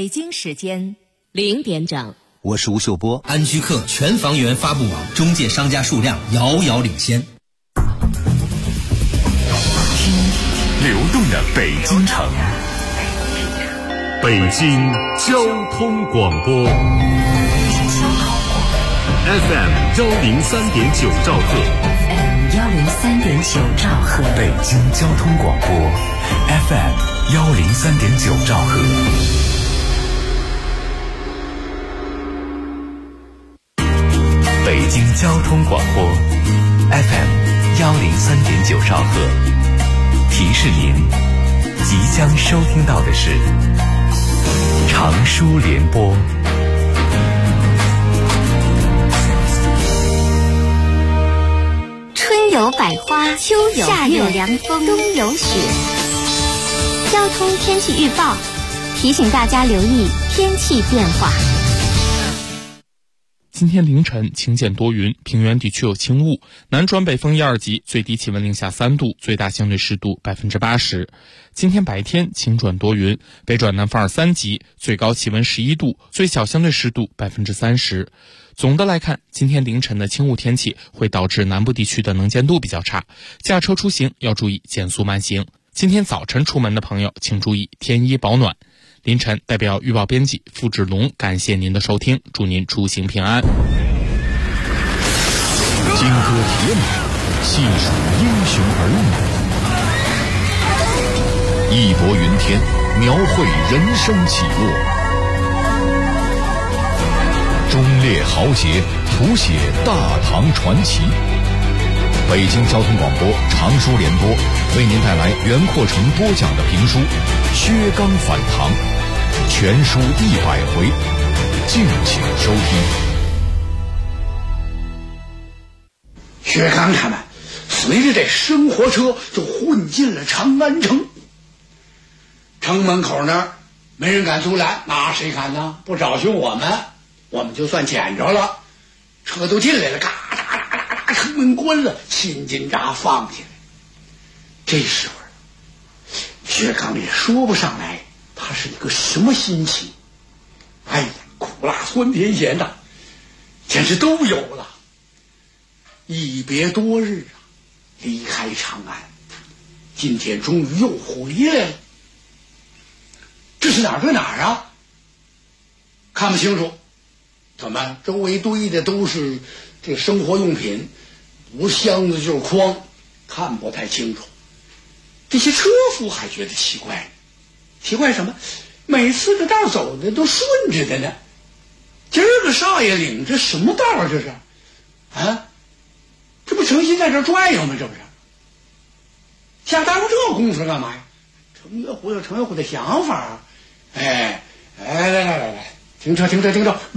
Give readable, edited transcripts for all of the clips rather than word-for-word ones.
京时间0点整， 我是吴秀波。 安居客全房源发布网中介商家数量遥遥领先。 听流动的北京城，北京交通广播 FM103.9 兆赫 103.9兆赫， 北京交通广播 FM103.9 兆赫。北京交通广播 FM103.9 兆赫，提示您即将收听到的是长舒联播。 春有百花，秋有夏有凉风，冬有雪。交通天气预报提醒大家留意天气变化。 今天凌晨晴间多云，平原地区有轻雾，南转北风1、2级，最低气温零下3度，最大相对湿度80%。今天白天晴转多云，北转南风2、3级，最高气温11度，最小相对湿度30%。总的来看，今天凌晨的轻雾天气会导致南部地区的能见度比较差，驾车出行要注意减速慢行。今天早晨出门的朋友请注意添衣保暖。凌晨代表预报编辑付志龙感谢您的收听，祝您出行平安。 金戈铁马，细数英雄儿女，义薄云天，描绘人生起落，忠烈豪杰，谱写大唐传奇。北京交通广播长舒联播为您带来袁阔成播讲的评书《薛刚反唐》，全书100回，敬请收听。 薛刚他们随着这生活车就混进了长安城。城门口那儿没人敢阻拦，那谁敢呢？不找寻我们就算捡着了。车都进来了，嘎哒哒哒哒，城门关了，千斤闸放下来。这时候薛刚也说不上来他是一个什么心情。哎呀，苦辣酸甜咸呐，简直都有了。一别多日啊，离开长安，今天终于又回来了。这是哪儿对哪儿啊？看不清楚。怎么周围堆的都是这生活用品，不是箱子就是筐，看不太清楚。这些车夫还觉得奇怪，奇怪什么？每次这道走的都顺着的呢，今儿个少爷领这什么道啊？这是啊，这不诚心在这转悠吗？这不是瞎耽误这功夫干嘛呀？程月虎有程月虎的想法啊。来，停车！车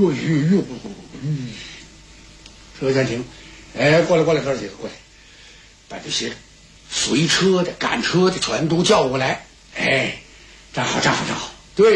先停，过来，哥几个过来，把这些随车的、赶车的全都叫过来。站好，对，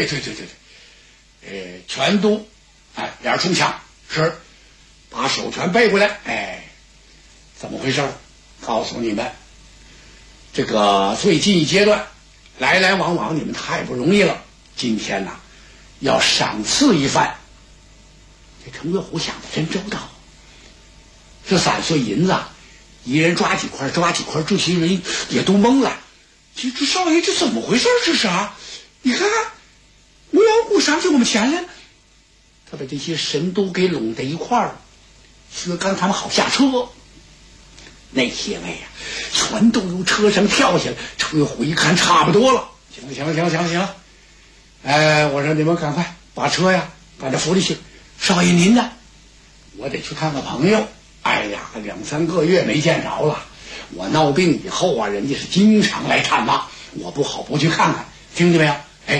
全都，脸冲墙，是，把手全背过来。怎么回事？告诉你们，这个最近一阶段，来来往往你们太不容易了。今天呢，要赏赐一番。这程月虎想的真周到，这3碎银子，一人抓几块，这些人也都懵了。这少爷这怎么回事？这是啊？你看看，无缘无故赏起我们钱来了。他把这些神都给拢在一块儿，薛刚他们好下车。那些位全都由车上跳下来。程月虎一看差不多了，行。我说你们赶快把车把这扶进去。少爷您呢？我得去看看朋友。2、3个月没见着了。我闹病以后啊，人家是经常来探望，我不好不去看看，听见没有？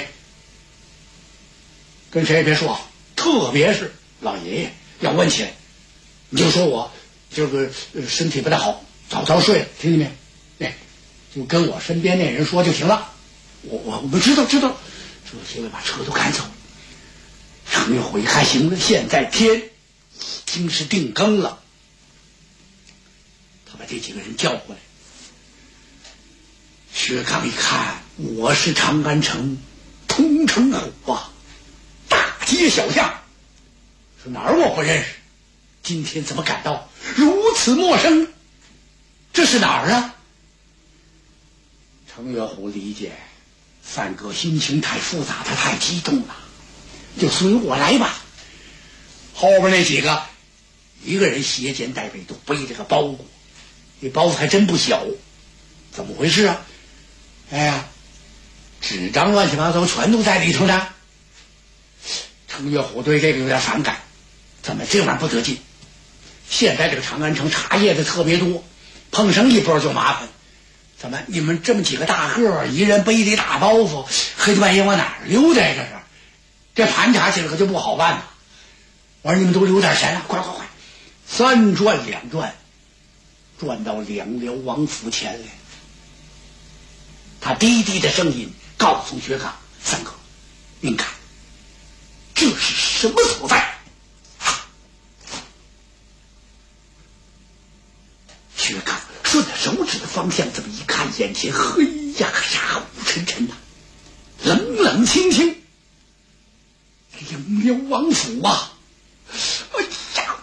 跟谁也别说，特别是老爷爷要问起来，你就说我这个身体不太好，早睡了，听见没？就跟我身边那人说就行了。我们知道。这些位把车都赶走。程月虎一看，行了，现在天已经是定更了。他把这几个人叫过来。薛刚一看，我是长安城通城虎啊， 街小巷，说哪儿我不认识，今天怎么感到如此陌生？这是哪儿啊？程月虎理解三哥心情太复杂，他太激动了，就随我来吧。后边那几个一个人携肩带背都背着个包裹，这包袱还真不小，怎么回事啊？哎呀，纸张乱七八糟全都在里头呢。程月虎对这个有点反感，怎么这玩意儿不得劲？现在这个长安城茶叶的特别多，碰上一波就麻烦。怎么你们这么几个大个一人背着一大包袱，黑半夜往哪儿溜达呀？这盘查起来可就不好办了。我说你们都留点神啊，快快快！3转2转，转到梁辽王府前来。他低低的声音告诉薛刚：“三哥，您看，这是什么所在？”薛刚顺着手指的方向这么一看，眼前黑呀呀雾沉沉呐，冷冷清清。梁辽王府啊！哎呀！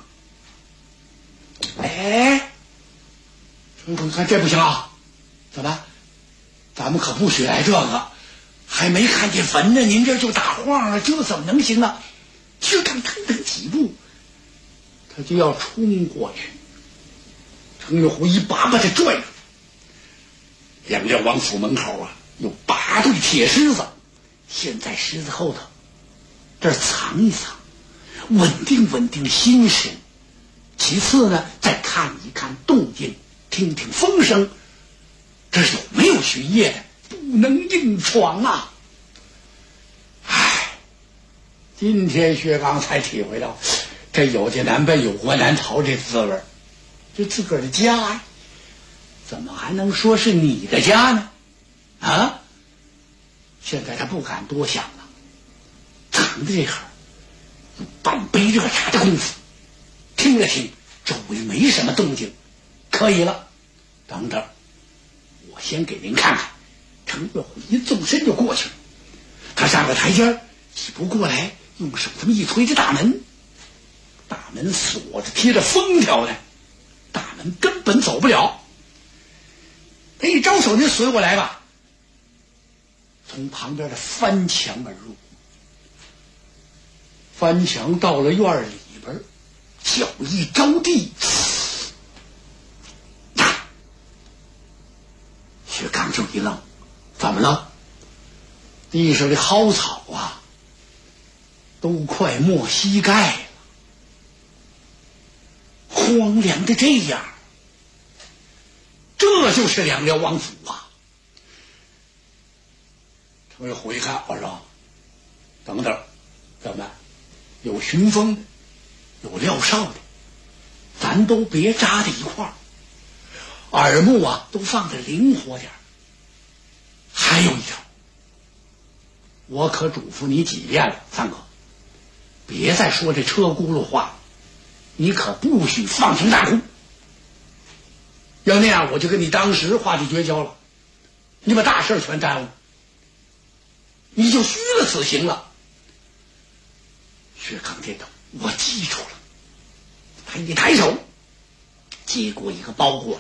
哎，你看这不行啊！怎么？咱们可不许来这个，还没看见坟呢，您这就打晃了，这怎么能行呢？薛刚腾腾几步，他就要冲过去。程月虎一把把他拽住。梁辽王府门口啊，有8对铁狮子，先在狮子后头这儿藏一藏，稳定稳定心神。其次呢，再看一看动静，听听风声，这有没有巡夜的，不能硬闯啊！唉，今天薛刚才体会到这有家难奔有国难逃这滋味。这自个儿的家呀，怎么还能说是你的家呢？啊！现在他不敢多想了，藏在这会儿，有半杯热茶的功夫，听了听周围没什么动静，可以了。等等，我先给您看看。程月虎一纵身就过去了，他上了台阶，挤不过来，用手这么一推着大门，大门锁着贴着封条的，大门根本走不了。他一招手，您随我来吧。从旁边的翻墙而入，翻墙到了院里边，脚一着地，薛刚就一愣，怎么了？地上的蒿草啊，都快没膝盖了，荒凉的这样，这就是梁辽王府啊！程月虎一看，我说：“等等，怎么有巡风的，有撂哨的，咱都别扎在一块儿，耳目啊都放得灵活点。还有一条，我可嘱咐你几遍了，三哥，别再说这车轱辘话，你可不许放声大哭。要那样，我就跟你当时划起绝交了，你把大事全耽误，你就虚了此行了。”薛刚点头，我记住了。他一抬手接过一个包裹来，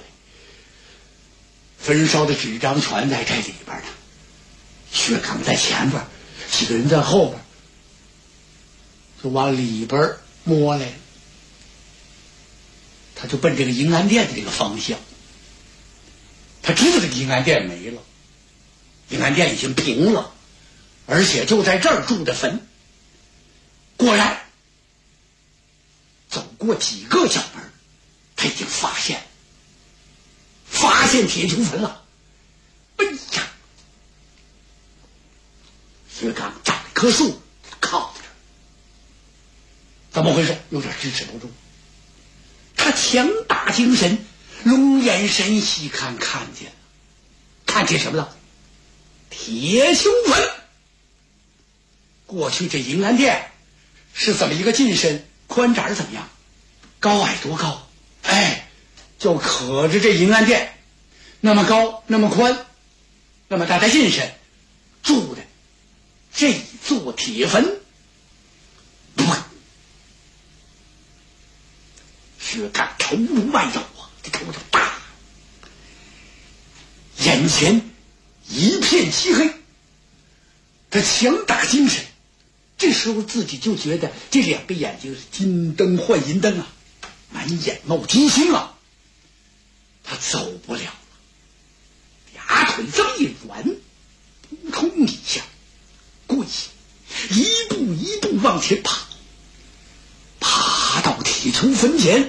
焚烧的纸张全在这里边呢。薛刚在前边，几个人在后边，就往里边摸来了。他就奔这个银安殿的这个方向。他知道这个银安殿没了，银安殿已经平了，而且就在这儿住的坟。果然，走过几个角门，他已经发现铁球坟了。哎呀！薛刚找了一棵树靠着，怎么回事？有点支持不住。他强打精神，龙眼神细看，看见了，看见什么了？铁球坟。过去这银安殿是怎么一个进深，宽窄怎么样，高矮多高？哎，就可着这银安殿那么高，那么宽，那么大的进深，住的这座铁坟， 薛刚头颅外摇啊，这头就大，眼前一片漆黑，他强打精神，这时候自己就觉得这两个眼睛是金灯换银灯啊，满眼冒金星啊，他走不了了，俩腿这么一软，扑通一下跪下，一步一步往前爬，爬到铁球坟前，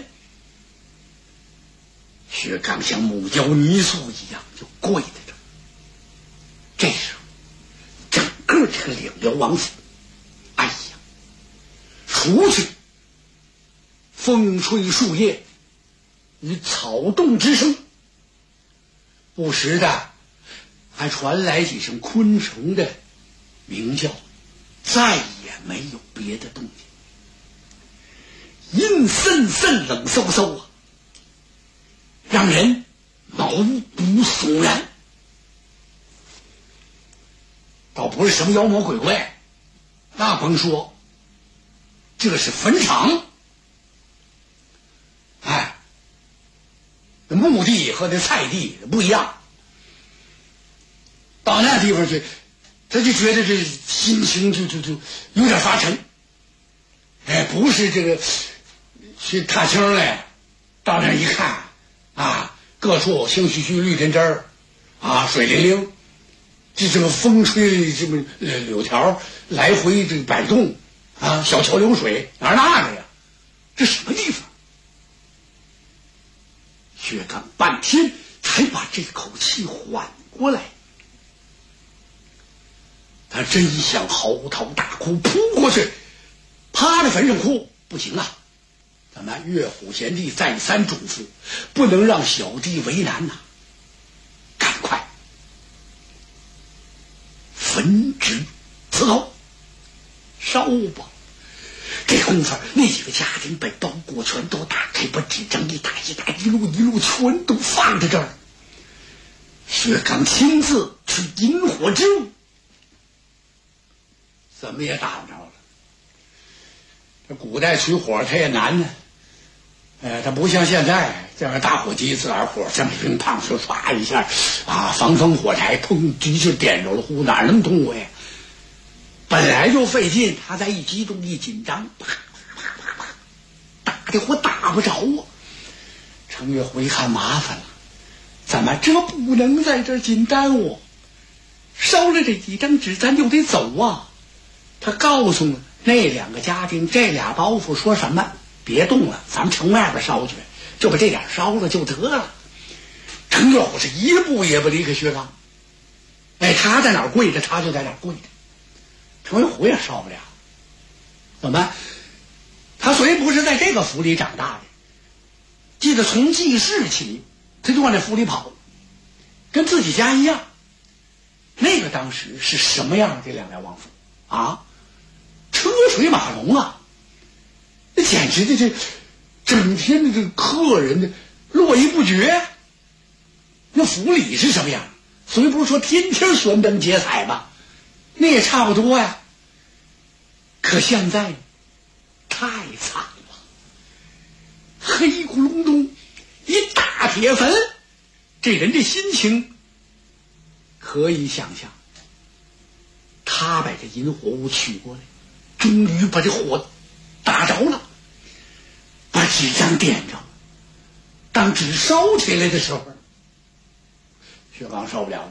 薛刚像木雕泥塑一样就跪在这儿。这时候整个这个领辽王府，哎呀，除去风吹树叶与草动之声，不时的还传来几声昆虫的鸣叫，再也没有别的动静。阴森森冷飕飕啊，让人毛骨悚然。倒不是什么妖魔鬼怪，那甭说，这是坟场。哎，那墓地和那菜地不一样，到那地方去，他就觉得这心情就有点发沉。哎，不是这个去踏青来，到那一看啊，各处青须须绿针针啊，水灵灵，这个风吹这么柳条来回这个摆动啊，小桥流水，哪儿那个呀？这什么地方？薛刚半天才把这口气缓过来，他真想嚎啕大哭，扑过去趴在坟上哭。不行啊，咱们岳虎贤弟再三嘱咐，不能让小弟为难呐，赶快焚纸辞头烧吧。这功夫那几个家丁把包裹全都打开，把纸张一打一路全都放在这儿。薛刚亲自去引火之物，怎么也打不着了。这古代取火它也难呢，它不像现在这样打火机自个儿火上乒乓说唰一下啊，防风火柴砰一下点着了，呼哪那么痛快呀？本来就费劲，他再一激动一紧张，啪啪啪啪，打的火打不着啊！程月虎一看麻烦了，咱们这不能在这儿紧耽误，烧了这几张纸咱就得走啊！他告诉了那两个家丁，这俩包袱说什么别动了，咱们城外边烧去，就把这点烧了就得了。程月虎是一步也不离开薛刚，哎，他在哪儿跪着他就在哪儿跪着。程月虎也受不了，怎么？他虽不是在这个府里长大的，记得从记事起，他就往这府里跑，跟自己家一样。那个当时是什么样？这两代王府啊，车水马龙啊，那简直的这整天的这客人的络绎不绝。那府里是什么样？虽不是说天天悬灯结彩吧，那也差不多呀。可现在太惨了，黑咕隆咚一大铁坟，这人这心情可以想象。他把这引火物取过来，终于把这火打着了，把纸张点着。当纸烧起来的时候，薛刚受不了了，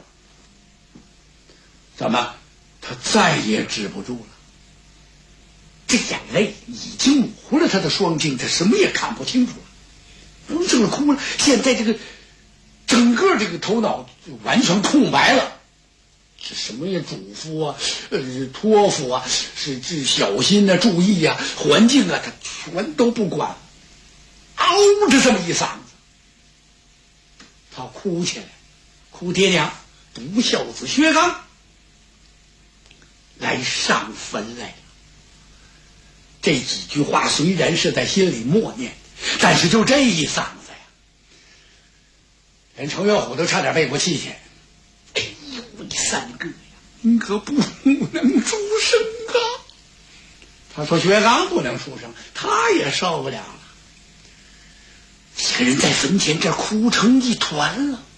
怎么？他再也止不住了，这眼泪已经模糊了他的双睛，他什么也看不清楚了，这个哭了。现在这个整个这个头脑就完全空白了，是什么呀？嘱咐啊，托付啊，是小心啊，注意啊，环境啊，他全都不管，嗷着这么一嗓子，他哭起来，哭爹娘不孝子薛刚来上坟来了。这几句话虽然是在心里默念，但是就这一嗓子呀，连程月虎都差点背过气去。哎呦，你三哥呀，你可不能出声啊！他说薛刚不能出声，他也受不了了。 几个人在坟前这哭成一团了。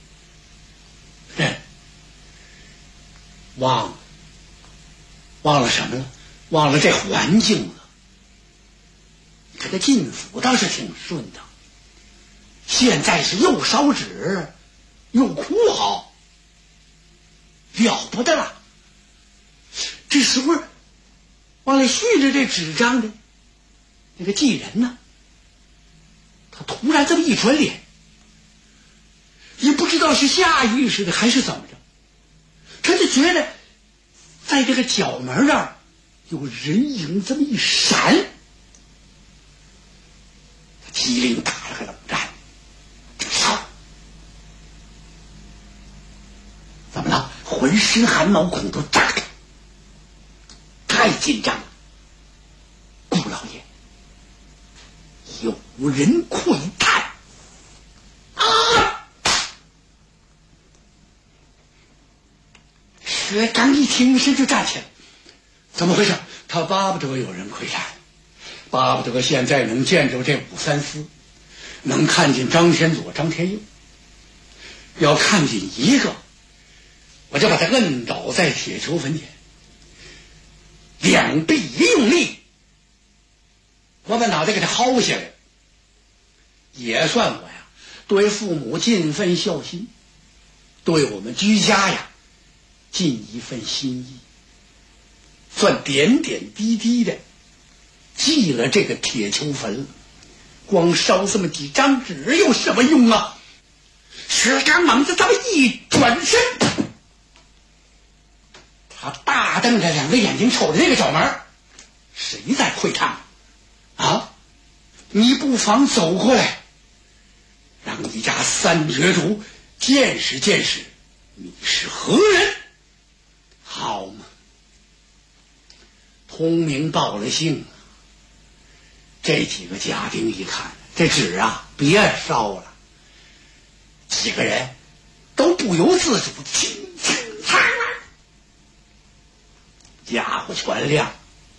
忘了什么了？忘了这环境了。你看他进府倒是挺顺的，现在是又烧纸又哭嚎，了不得了。这时候往里续着这纸张的那个继人呢，他突然这么一转脸，也不知道是下意识的还是怎么着，他就觉得在这个角门那儿有人影这么一闪，他机灵打了个冷战，操！怎么了？浑身汗毛孔都炸开，太紧张了。顾老爷，有人窥探啊！薛刚一挺身就站起来，怎么回事？他巴不得有人窥探，巴不得现在能见着这武三思，能看见张先佐、张天佑。要看见一个，我就把他摁倒在铁球坟前，两臂一用力，我把脑袋给他薅下来，也算我呀对父母尽份孝心，对我们居家呀尽一份心意，算点点滴滴的记了这个铁球坟了。光烧这么几张纸有什么用啊？薛刚猛子这么一转身，他大瞪着两个眼睛瞅着那个角门，谁在窥探啊？你不妨走过来，让你家三绝主见识见识你是何人，好吗？通明报了信，这几个家丁一看这纸啊别烧了，几个人都不由自主轻轻擦了，家伙全亮。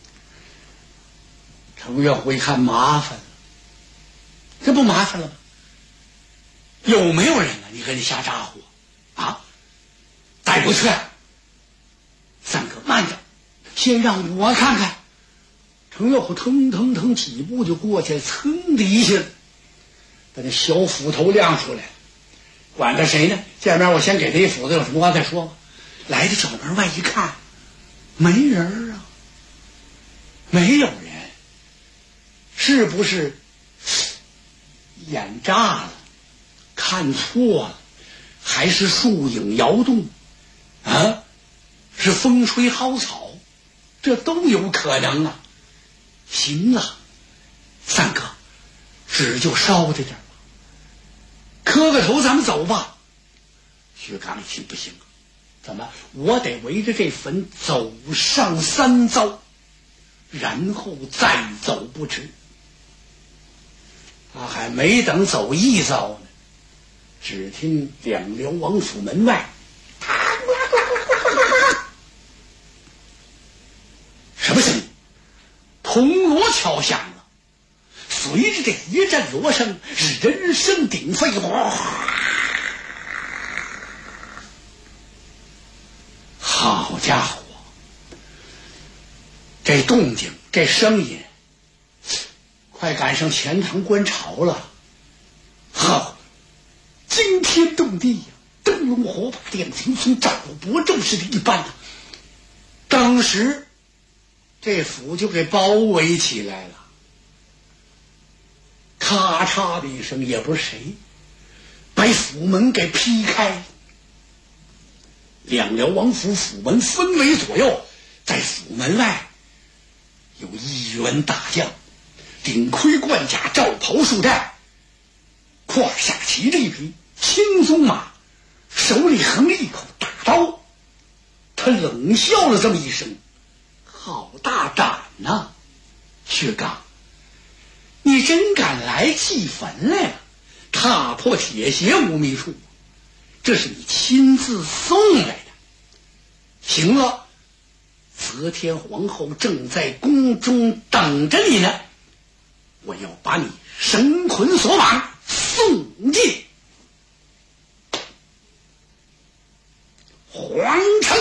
程月辉看麻烦了，这不麻烦了吗？有没有人呢？你跟你瞎咋呼啊？带不去。三哥慢着，先让我看看。程月辉腾腾腾几步就过去，噌的一下把那小斧头亮出来，管他谁呢？见面我先给他一斧子，有什么话再说吧。来到角门外一看，没人啊，没有人，是不是眼炸了，看错了，还是树影摇动啊？是风吹蒿草，这都有可能啊。行了，三哥，纸就烧在这儿吧，磕个头咱们走吧。薛刚一听不行，怎么我得围着这坟走上3遭，然后再走不迟。他还没等走1遭呢，只听两辽王府门外什么声音？铜锣敲响了，随着这一阵锣声，人声鼎沸，好家伙，这动静，这声音，快赶上钱塘观潮了，好，惊天动地呀！灯笼火把亮星星，照国咒似的一般啊！当时这府就给包围起来了，咔嚓的一声，也不是谁，把府门给劈开。两辽王府府门分为左右，在府门外有1员大将，顶盔贯甲，罩袍束带，胯下骑着一匹青鬃马，手里横着一口大刀。他冷笑了这么一声，好大胆呐，薛刚，你真敢来祭坟来了，踏破铁鞋无觅处，这是你亲自送来的。行了，则天皇后正在宫中等着你呢，我要把你绳捆索绑， 宋界皇城。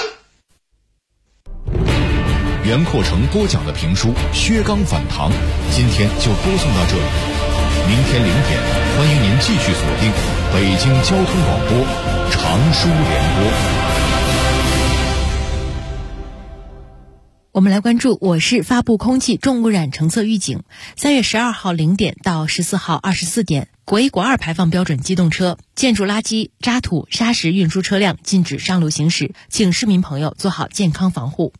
袁阔成播讲的评书《薛刚反唐》，今天就播送到这里。明天0点，欢迎您继续锁定北京交通广播常书联播。 我们来关注我市发布空气重污染橙色预警。3月12号0点到14号24点，国1国2排放标准机动车、建筑垃圾、渣土、砂石运输车辆禁止上路行驶，请市民朋友做好健康防护。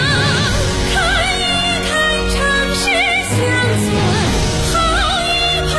好一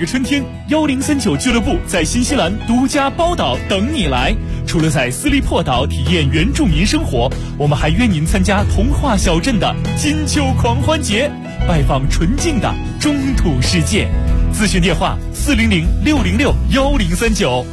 个春天，1039俱乐部在新西兰独家包岛等你来。除了在斯利珀岛体验原住民生活，我们还约您参加童话小镇的金秋狂欢节，拜访纯净的中土世界。咨询电话400-606-1039。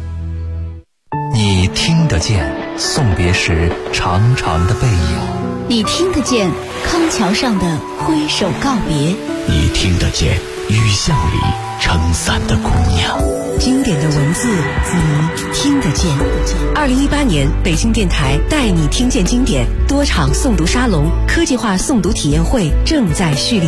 你听得见送别时长长的背影， 你听得见康桥上的挥手告别， 你听得见雨巷里撑伞的姑娘。 经典的文字，你听得见。2018年北京电台带你听见经典多场诵读沙龙、科技化诵读体验会正在蓄力